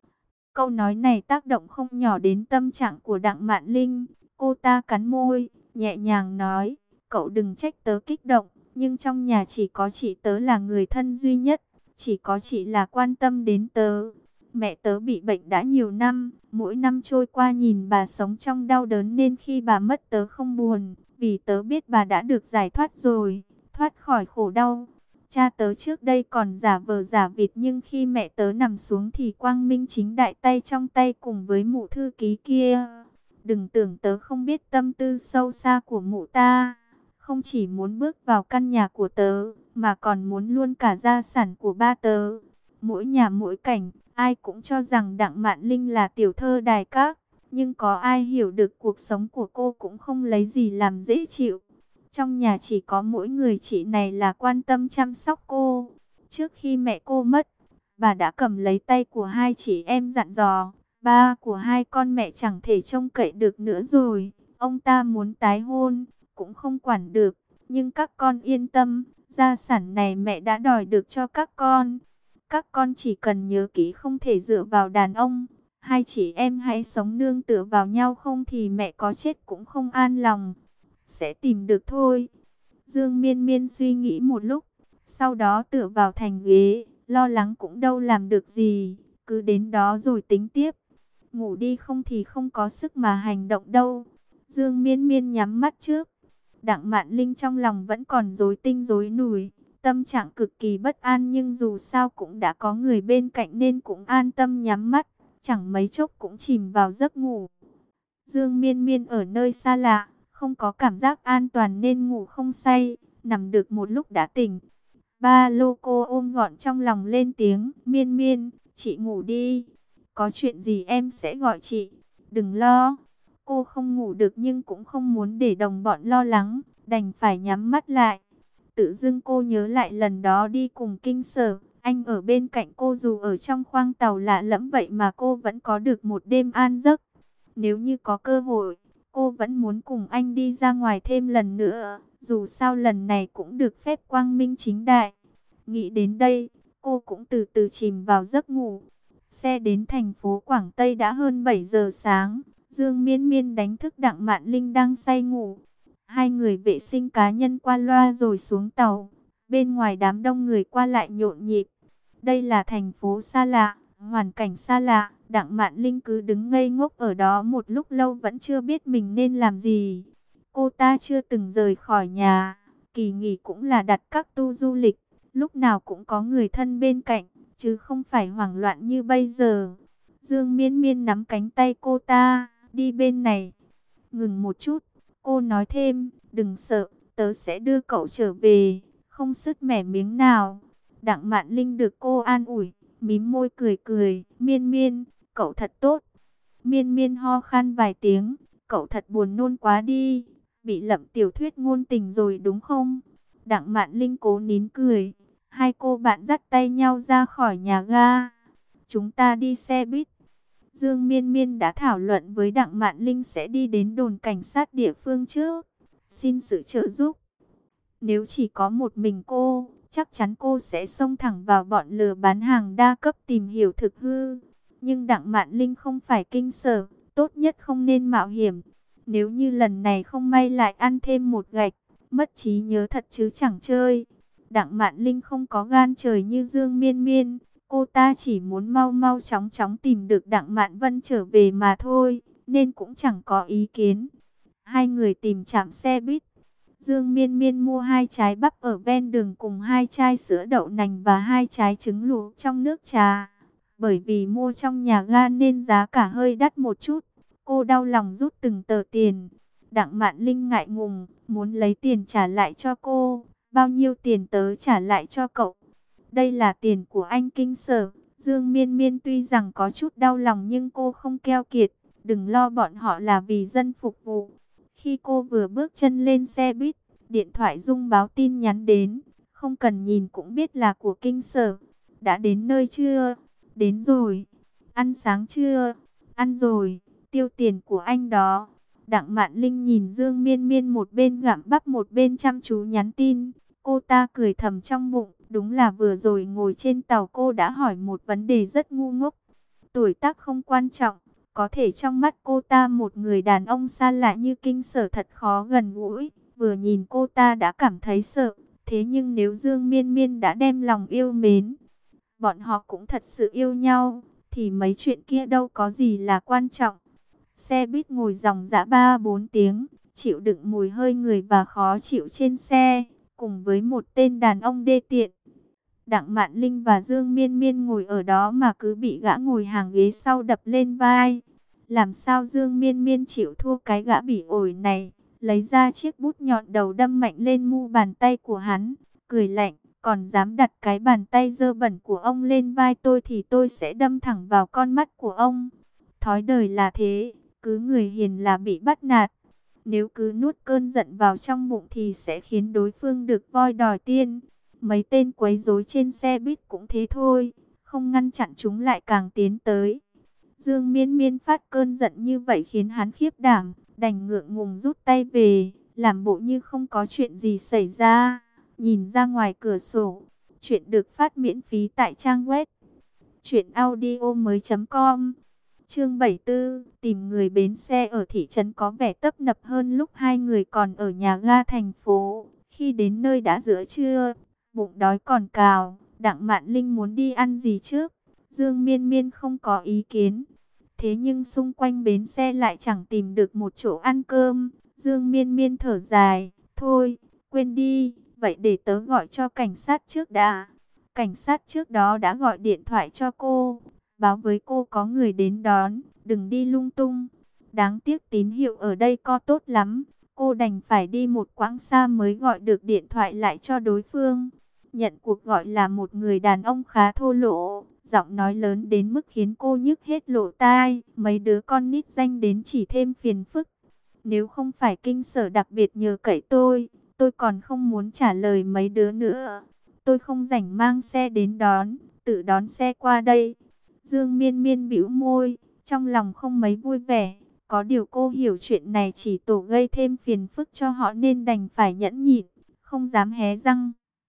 Câu nói này tác động không nhỏ đến tâm trạng của Đặng Mạn Linh. Cô ta cắn môi, nhẹ nhàng nói, cậu đừng trách tớ kích động, nhưng trong nhà chỉ có chị tớ là người thân duy nhất, chỉ có chị là quan tâm đến tớ. Mẹ tớ bị bệnh đã nhiều năm, mỗi năm trôi qua nhìn bà sống trong đau đớn nên khi bà mất tớ không buồn, vì tớ biết bà đã được giải thoát rồi, thoát khỏi khổ đau. Cha tớ trước đây còn giả vờ giả vịt nhưng khi mẹ tớ nằm xuống thì quang minh chính đại tay trong tay cùng với mụ thư ký kia. Đừng tưởng tớ không biết tâm tư sâu xa của mụ ta, không chỉ muốn bước vào căn nhà của tớ, mà còn muốn luôn cả gia sản của ba tớ. Mỗi nhà mỗi cảnh, ai cũng cho rằng Đặng Mạn Linh là tiểu thơ đài các, nhưng có ai hiểu được cuộc sống của cô cũng không lấy gì làm dễ chịu. Trong nhà chỉ có mỗi người chị này là quan tâm chăm sóc cô. Trước khi mẹ cô mất, bà đã cầm lấy tay của hai chị em dặn dò, ba của hai con mẹ chẳng thể trông cậy được nữa rồi. Ông ta muốn tái hôn, cũng không quản được, nhưng các con yên tâm, gia sản này mẹ đã đòi được cho các con. Các con chỉ cần nhớ kỹ không thể dựa vào đàn ông. Hai chị em hãy sống nương tựa vào nhau, không thì mẹ có chết cũng không an lòng. Sẽ tìm được thôi. Dương Miên Miên suy nghĩ một lúc, sau đó tựa vào thành ghế, lo lắng cũng đâu làm được gì, cứ đến đó rồi tính tiếp. Ngủ đi không thì không có sức mà hành động đâu. Dương Miên Miên nhắm mắt trước. Đặng Mạn Linh trong lòng vẫn còn rối tinh rối mù, tâm trạng cực kỳ bất an, nhưng dù sao cũng đã có người bên cạnh nên cũng an tâm nhắm mắt, chẳng mấy chốc cũng chìm vào giấc ngủ. Dương Miên Miên ở nơi xa lạ, không có cảm giác an toàn nên ngủ không say, nằm được một lúc đã tỉnh. Ba lô cô ôm gọn trong lòng lên tiếng, Miên Miên, chị ngủ đi, có chuyện gì em sẽ gọi chị, đừng lo. Cô không ngủ được nhưng cũng không muốn để đồng bọn lo lắng, đành phải nhắm mắt lại. Tự dưng cô nhớ lại lần đó đi cùng Kinh Sở, anh ở bên cạnh cô dù ở trong khoang tàu lạ lẫm vậy mà cô vẫn có được một đêm an giấc. Nếu như có cơ hội, cô vẫn muốn cùng anh đi ra ngoài thêm lần nữa, dù sao lần này cũng được phép quang minh chính đại. Nghĩ đến đây, cô cũng từ từ chìm vào giấc ngủ. Xe đến thành phố Quảng Tây đã hơn bảy giờ sáng. Dương Miên Miên đánh thức Đặng Mạn Linh đang say ngủ. Hai người vệ sinh cá nhân qua loa rồi xuống tàu. Bên ngoài đám đông người qua lại nhộn nhịp. Đây là thành phố xa lạ, hoàn cảnh xa lạ. Đặng Mạn Linh cứ đứng ngây ngốc ở đó một lúc lâu vẫn chưa biết mình nên làm gì. Cô ta chưa từng rời khỏi nhà. Kỳ nghỉ cũng là đặt các tour du lịch. Lúc nào cũng có người thân bên cạnh, chứ không phải hoảng loạn như bây giờ. Dương Miên Miên nắm cánh tay cô ta, đi bên này. Ngừng một chút, cô nói thêm, đừng sợ, tớ sẽ đưa cậu trở về, không sứt mẻ miếng nào. Đặng Mạn Linh được cô an ủi, mím môi cười cười, Miên Miên, cậu thật tốt. Miên Miên ho khan vài tiếng, cậu thật buồn nôn quá đi, bị lậm tiểu thuyết ngôn tình rồi đúng không? Đặng Mạn Linh cố nín cười. Hai cô bạn dắt tay nhau ra khỏi nhà ga. Chúng ta đi xe buýt. Dương Miên Miên đã thảo luận với Đặng Mạn Linh sẽ đi đến đồn cảnh sát địa phương trước, xin sự trợ giúp. Nếu chỉ có một mình cô, chắc chắn cô sẽ xông thẳng vào bọn lừa bán hàng đa cấp tìm hiểu thực hư. Nhưng Đặng Mạn Linh không phải Kinh Sở, tốt nhất không nên mạo hiểm. Nếu như lần này không may lại ăn thêm một gạch, mất trí nhớ thật chứ chẳng chơi. Đặng Mạn Linh không có gan trời như Dương Miên Miên, cô ta chỉ muốn mau mau chóng chóng tìm được Đặng Mạn Vân trở về mà thôi, nên cũng chẳng có ý kiến. Hai người tìm trạm xe buýt. Dương Miên Miên mua hai trái bắp ở ven đường cùng hai chai sữa đậu nành và hai trái trứng luộc trong nước trà. Bởi vì mua trong nhà ga nên giá cả hơi đắt một chút, cô đau lòng rút từng tờ tiền. Đặng Mạn Linh ngại ngùng, muốn lấy tiền trả lại cho cô. Bao nhiêu tiền tớ trả lại cho cậu? Đây là tiền của anh Kinh Sở. Dương Miên Miên tuy rằng có chút đau lòng nhưng cô không keo kiệt. Đừng lo, bọn họ là vì dân phục vụ. Khi cô vừa bước chân lên xe buýt, điện thoại rung báo tin nhắn đến. Không cần nhìn cũng biết là của Kinh Sở. Đã đến nơi chưa? Đến rồi. Ăn sáng chưa? Ăn rồi. Tiêu tiền của anh đó. Đặng Mạn Linh nhìn Dương Miên Miên một bên gặm bắp một bên chăm chú nhắn tin. Cô ta cười thầm trong bụng, đúng là vừa rồi ngồi trên tàu cô đã hỏi một vấn đề rất ngu ngốc. Tuổi tác không quan trọng, có thể trong mắt cô ta một người đàn ông xa lạ như Kinh Sở thật khó gần gũi. Vừa nhìn cô ta đã cảm thấy sợ, thế nhưng nếu Dương Miên Miên đã đem lòng yêu mến, bọn họ cũng thật sự yêu nhau, thì mấy chuyện kia đâu có gì là quan trọng. Xe buýt ngồi dòng dã ba bốn tiếng, chịu đựng mùi hơi người và khó chịu trên xe, cùng với một tên đàn ông đê tiện. Đặng Mạn Linh và Dương Miên Miên ngồi ở đó mà cứ bị gã ngồi hàng ghế sau đập lên vai. Làm sao Dương Miên Miên chịu thua cái gã bỉ ổi này, lấy ra chiếc bút nhọn đầu đâm mạnh lên mu bàn tay của hắn, cười lạnh, còn dám đặt cái bàn tay dơ bẩn của ông lên vai tôi thì tôi sẽ đâm thẳng vào con mắt của ông. Thói đời là thế, cứ người hiền là bị bắt nạt. Nếu cứ nuốt cơn giận vào trong bụng thì sẽ khiến đối phương được voi đòi tiên. Mấy tên quấy rối trên xe buýt cũng thế thôi, không ngăn chặn chúng lại càng tiến tới. Dương Miên Miên phát cơn giận như vậy khiến hắn khiếp đảm, đành ngượng ngùng rút tay về, làm bộ như không có chuyện gì xảy ra, nhìn ra ngoài cửa sổ. Chuyện được phát miễn phí tại trang web truyện audio mới.com. Chương bảy mươi tư, tìm người bến xe ở thị trấn có vẻ tấp nập hơn lúc hai người còn ở nhà ga thành phố. Khi đến nơi đã giữa trưa, bụng đói còn cào, Đặng Mạn Linh muốn đi ăn gì trước. Dương Miên Miên không có ý kiến. Thế nhưng xung quanh bến xe lại chẳng tìm được một chỗ ăn cơm. Dương Miên Miên thở dài, thôi, quên đi, vậy để tớ gọi cho cảnh sát trước đã. Cảnh sát trước đó đã gọi điện thoại cho cô, báo với cô có người đến đón, đừng đi lung tung. Đáng tiếc tín hiệu ở đây có tốt lắm, cô đành phải đi một quãng xa mới gọi được điện thoại lại cho đối phương. Nhận cuộc gọi là một người đàn ông khá thô lỗ, giọng nói lớn đến mức khiến cô nhức hết lỗ tai. Mấy đứa con nít danh đến chỉ thêm phiền phức. Nếu không phải kinh sở đặc biệt nhờ cậy tôi, tôi còn không muốn trả lời mấy đứa nữa. Tôi không rảnh mang xe đến đón, tự đón xe qua đây. Dương Miên Miên bĩu môi, trong lòng không mấy vui vẻ. Có điều cô hiểu chuyện này chỉ tổ gây thêm phiền phức cho họ nên đành phải nhẫn nhịn, không dám hé răng.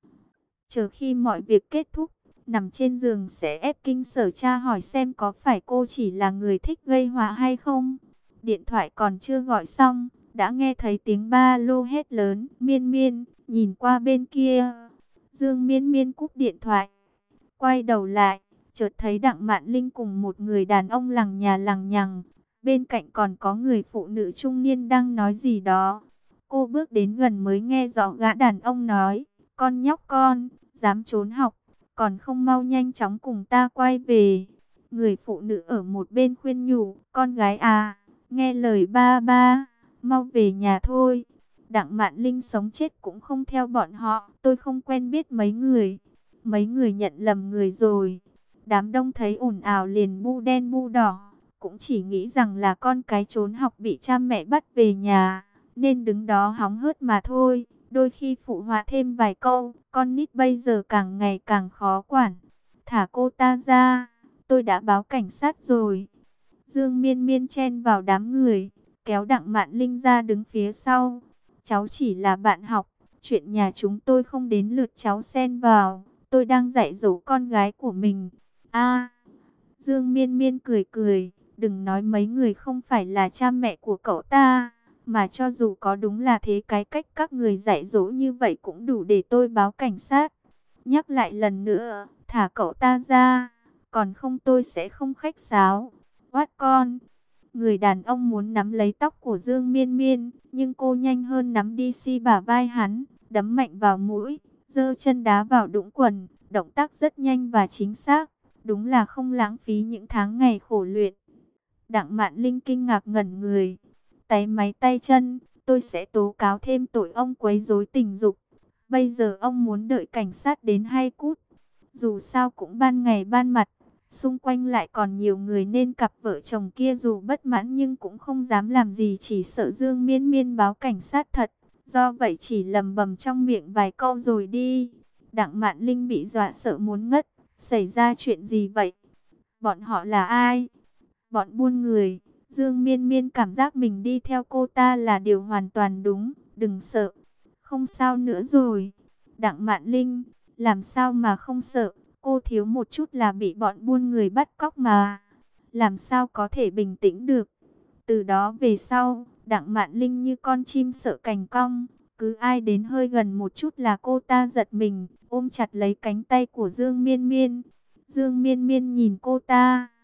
Chờ khi mọi việc kết thúc, nằm trên giường sẽ ép kinh sở tra hỏi xem có phải cô chỉ là người thích gây họa hay không. Điện thoại còn chưa gọi xong, đã nghe thấy tiếng ba lô hét lớn, Miên Miên, nhìn qua bên kia. Dương Miên Miên cúp điện thoại, quay đầu lại, chợt thấy Đặng Mạn Linh cùng một người đàn ông lằng nhà lằng nhằng. Bên cạnh còn có người phụ nữ trung niên đang nói gì đó. Cô bước đến gần mới nghe rõ gã đàn ông nói, con nhóc con, dám trốn học, còn không mau nhanh chóng cùng ta quay về. Người phụ nữ ở một bên khuyên nhủ, con gái à, nghe lời ba ba, mau về nhà thôi. Đặng Mạn Linh sống chết cũng không theo bọn họ, tôi không quen biết mấy người. Mấy người nhận lầm người rồi. Đám đông thấy ồn ào liền bu đen bu đỏ, cũng chỉ nghĩ rằng là con cái trốn học bị cha mẹ bắt về nhà, nên đứng đó hóng hớt mà thôi. Đôi khi phụ họa thêm vài câu, con nít bây giờ càng ngày càng khó quản. Thả cô ta ra, tôi đã báo cảnh sát rồi. Dương Miên Miên chen vào đám người, kéo Đặng Mạn Linh ra đứng phía sau. Cháu chỉ là bạn học, chuyện nhà chúng tôi không đến lượt cháu xen vào. Tôi đang dạy dỗ con gái của mình. A, Dương Miên Miên cười cười, đừng nói mấy người không phải là cha mẹ của cậu ta, mà cho dù có đúng là thế, cái cách các người dạy dỗ như vậy cũng đủ để tôi báo cảnh sát. Nhắc lại lần nữa, thả cậu ta ra, còn không tôi sẽ không khách sáo. Oát con. Người đàn ông muốn nắm lấy tóc của Dương Miên Miên, nhưng cô nhanh hơn nắm đi si bả vai hắn, đấm mạnh vào mũi, giơ chân đá vào đũng quần, động tác rất nhanh và chính xác, đúng là không lãng phí những tháng ngày khổ luyện. Đặng Mạn Linh kinh ngạc ngẩn người, táy máy tay chân, tôi sẽ tố cáo thêm tội ông quấy rối tình dục. Bây giờ ông muốn đợi cảnh sát đến hay cút? Dù sao cũng ban ngày ban mặt, xung quanh lại còn nhiều người nên cặp vợ chồng kia dù bất mãn nhưng cũng không dám làm gì, chỉ sợ Dương Miên Miên báo cảnh sát thật. Do vậy chỉ lầm bầm trong miệng vài câu rồi đi. Đặng Mạn Linh bị dọa sợ muốn ngất. Xảy ra chuyện gì vậy? Bọn họ là ai? Bọn buôn người. Dương Miên Miên cảm giác mình đi theo cô ta là điều hoàn toàn đúng. Đừng sợ. Không sao nữa rồi. Đặng Mạn Linh, làm sao mà không sợ? Cô thiếu một chút là bị bọn buôn người bắt cóc mà. Làm sao có thể bình tĩnh được? Từ đó về sau, Đặng Mạn Linh như con chim sợ cành cong. Cứ ai đến hơi gần một chút là cô ta giật mình, ôm chặt lấy cánh tay của Dương Miên Miên. Dương Miên Miên nhìn cô ta,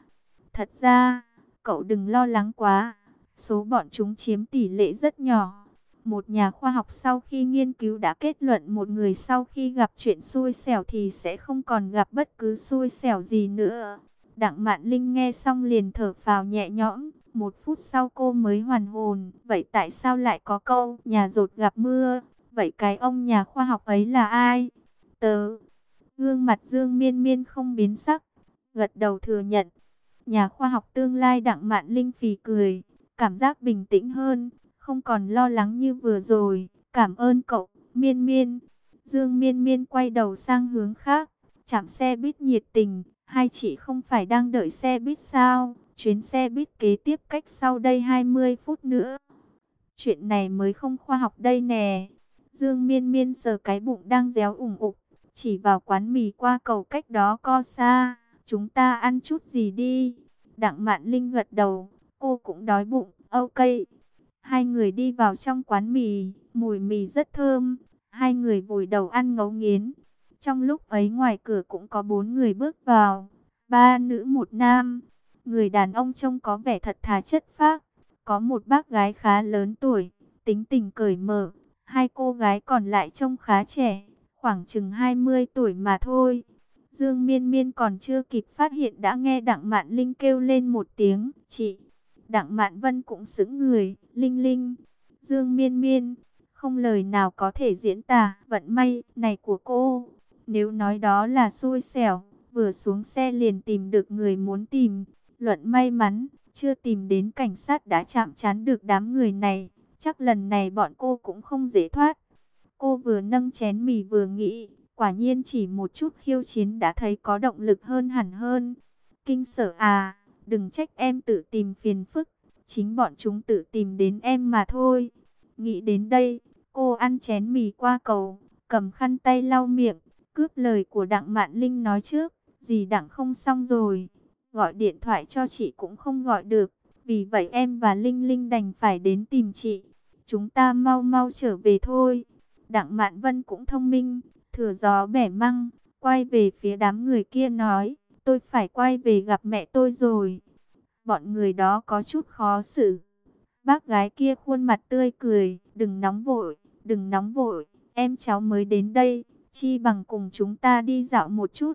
Thật ra, cậu đừng lo lắng quá. Số bọn chúng chiếm tỷ lệ rất nhỏ. Một nhà khoa học sau khi nghiên cứu đã kết luận một người sau khi gặp chuyện xui xẻo thì sẽ không còn gặp bất cứ xui xẻo gì nữa. Đặng Mạn Linh nghe xong liền thở phào nhẹ nhõm. Một phút sau cô mới hoàn hồn. Vậy tại sao lại có câu nhà dột gặp mưa? Vậy cái ông nhà khoa học ấy là ai? Tớ. Gương mặt Dương Miên Miên không biến sắc, gật đầu thừa nhận. Nhà khoa học tương lai Đặng Mạn Linh phì cười, cảm giác bình tĩnh hơn, không còn lo lắng như vừa rồi. Cảm ơn cậu, Miên Miên. Dương Miên Miên quay đầu sang hướng khác, trạm xe buýt nhiệt tình. Hai chị không phải đang đợi xe buýt sao? Chuyến xe buýt kế tiếp cách sau đây hai mươi phút nữa. Chuyện này mới không khoa học đây nè. Dương Miên Miên sờ cái bụng đang réo ủng ục, chỉ vào quán mì qua cầu cách đó co xa. Chúng ta ăn chút gì đi? Đặng Mạn Linh gật đầu, cô cũng đói bụng. Ok. Hai người đi vào trong quán mì, mùi mì rất thơm. Hai người vùi đầu ăn ngấu nghiến. Trong lúc ấy ngoài cửa cũng có bốn người bước vào, ba nữ một nam. Người đàn ông trông có vẻ thật thà chất phác. Có một bác gái khá lớn tuổi, tính tình cởi mở. Hai cô gái còn lại trông khá trẻ, khoảng chừng hai mươi tuổi mà thôi. Dương Miên Miên còn chưa kịp phát hiện đã nghe Đặng Mạn Linh kêu lên một tiếng, chị. Đặng Mạn Vân cũng sững người, Linh Linh. Dương Miên Miên, không lời nào có thể diễn tả vận may này của cô. Nếu nói đó là xui xẻo, vừa xuống xe liền tìm được người muốn tìm. Luận may mắn, chưa tìm đến cảnh sát đã chạm trán được đám người này. Chắc lần này bọn cô cũng không dễ thoát. Cô vừa nâng chén mì vừa nghĩ, quả nhiên chỉ một chút khiêu chiến đã thấy có động lực hơn hẳn hơn. Kinh Sở à, đừng trách em tự tìm phiền phức, chính bọn chúng tự tìm đến em mà thôi. Nghĩ đến đây, cô ăn chén mì qua cầu, cầm khăn tay lau miệng, cướp lời của Đặng Mạn Linh nói trước. Dì Đặng không xong rồi, gọi điện thoại cho chị cũng không gọi được, vì vậy em và Linh Linh đành phải đến tìm chị. Chúng ta mau mau trở về thôi. Đặng Mạn Vân cũng thông minh, thừa gió bẻ măng, quay về phía đám người kia nói, tôi phải quay về gặp mẹ tôi rồi. Bọn người đó có chút khó xử. Bác gái kia khuôn mặt tươi cười, đừng nóng vội, đừng nóng vội, em cháu mới đến đây, chi bằng cùng chúng ta đi dạo một chút.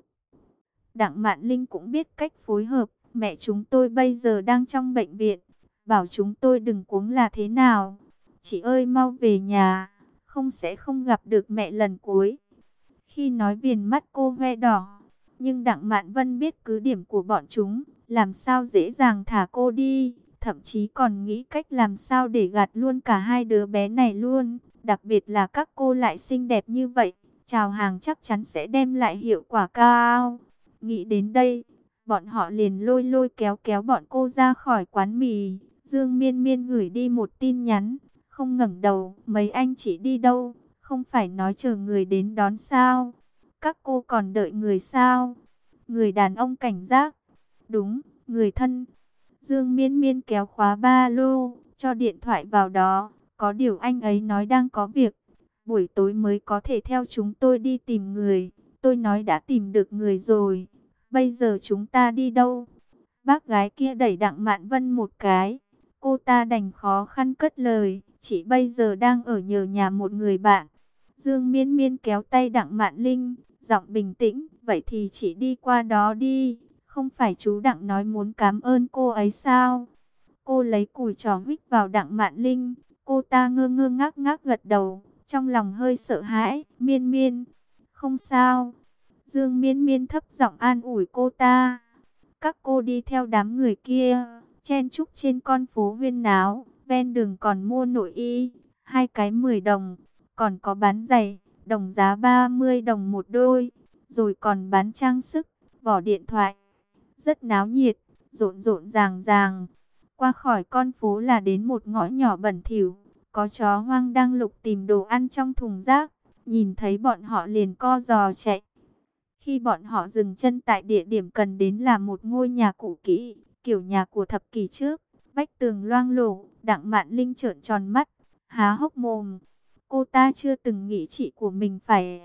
Đặng Mạn Linh cũng biết cách phối hợp, mẹ chúng tôi bây giờ đang trong bệnh viện, bảo chúng tôi đừng cuống là thế nào. Chị ơi mau về nhà, không sẽ không gặp được mẹ lần cuối. Khi nói viền mắt cô hoe đỏ, nhưng Đặng Mạn Vân biết cứ điểm của bọn chúng, làm sao dễ dàng thả cô đi, thậm chí còn nghĩ cách làm sao để gạt luôn cả hai đứa bé này luôn, đặc biệt là các cô lại xinh đẹp như vậy, chào hàng chắc chắn sẽ đem lại hiệu quả cao. Nghĩ đến đây, bọn họ liền lôi lôi kéo kéo bọn cô ra khỏi quán mì. Dương Miên Miên gửi đi một tin nhắn, không ngẩng đầu, mấy anh chị đi đâu? Không phải nói chờ người đến đón sao? Các cô còn đợi người sao? Người đàn ông cảnh giác. Đúng, người thân. Dương Miên Miên kéo khóa ba lô, cho điện thoại vào đó. Có điều anh ấy nói đang có việc. Buổi tối mới có thể theo chúng tôi đi tìm người. Tôi nói đã tìm được người rồi. Bây giờ chúng ta đi đâu? Bác gái kia đẩy Đặng Mạn Vân một cái. Cô ta đành khó khăn cất lời. Chị bây giờ đang ở nhờ nhà một người bạn. Dương Miên Miên kéo tay Đặng Mạn Linh, giọng bình tĩnh. Vậy thì chị đi qua đó đi. Không phải chú Đặng nói muốn cảm ơn cô ấy sao? Cô lấy cùi chỏ huých vào Đặng Mạn Linh. Cô ta ngơ ngơ ngác ngác gật đầu, trong lòng hơi sợ hãi. Miên Miên, không sao. Dương Miên Miên thấp giọng an ủi cô ta. Các cô đi theo đám người kia, chen chúc trên con phố huyên náo. Ven đường còn mua nội y, hai cái mười đồng. Còn có bán giày, đồng giá ba mươi đồng một đôi. Rồi còn bán trang sức, vỏ điện thoại. Rất náo nhiệt, rộn rộn ràng ràng. Qua khỏi con phố là đến một ngõ nhỏ bẩn thỉu. Có chó hoang đang lục tìm đồ ăn trong thùng rác. Nhìn thấy bọn họ liền co giò chạy. Khi bọn họ dừng chân tại địa điểm cần đến là một ngôi nhà cũ kỹ, kiểu nhà của thập kỷ trước. Vách tường loang lổ, Đặng Mạn Linh trợn tròn mắt, há hốc mồm. Cô ta chưa từng nghĩ chị của mình phải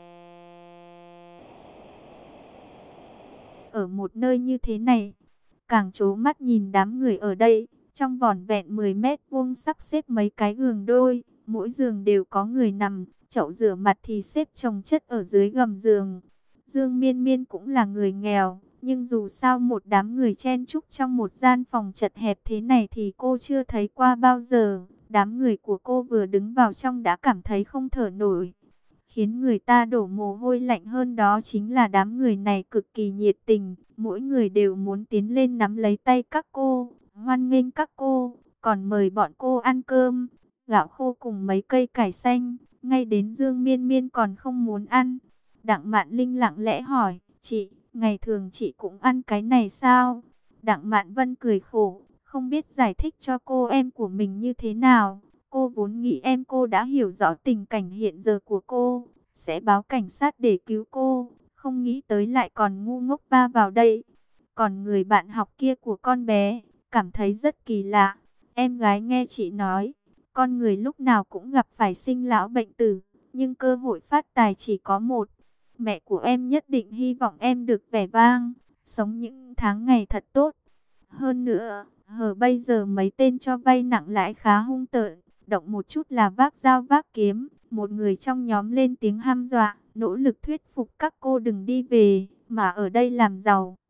ở một nơi như thế này. càng trố mắt nhìn đám người ở đây. Trong vỏn vẹn mười mét vuông sắp xếp mấy cái giường đôi, mỗi giường đều có người nằm, chậu rửa mặt thì xếp chồng chất ở dưới gầm giường. Dương Miên Miên cũng là người nghèo, nhưng dù sao một đám người chen chúc trong một gian phòng chật hẹp thế này thì cô chưa thấy qua bao giờ. Đám người của cô vừa đứng vào trong đã cảm thấy không thở nổi. Khiến người ta đổ mồ hôi lạnh hơn đó chính là đám người này cực kỳ nhiệt tình. Mỗi người đều muốn tiến lên nắm lấy tay các cô, hoan nghênh các cô, còn mời bọn cô ăn cơm, gạo khô cùng mấy cây cải xanh. Ngay đến Dương Miên Miên còn không muốn ăn. Đặng Mạn Linh lặng lẽ hỏi, chị, ngày thường chị cũng ăn cái này sao? Đặng Mạn Vân cười khổ, không biết giải thích cho cô em của mình như thế nào. Cô vốn nghĩ em cô đã hiểu rõ tình cảnh hiện giờ của cô, sẽ báo cảnh sát để cứu cô, không nghĩ tới lại còn ngu ngốc va vào đây. Còn người bạn học kia của con bé, cảm thấy rất kỳ lạ. Em gái nghe chị nói, con người lúc nào cũng gặp phải sinh lão bệnh tử, nhưng cơ hội phát tài chỉ có một. Mẹ của em nhất định hy vọng em được vẻ vang, sống những tháng ngày thật tốt. Hơn nữa, hờ bây giờ mấy tên cho vay nặng lãi khá hung tợn, động một chút là vác dao vác kiếm. Một người trong nhóm lên tiếng hăm dọa, nỗ lực thuyết phục các cô đừng đi về, mà ở đây làm giàu.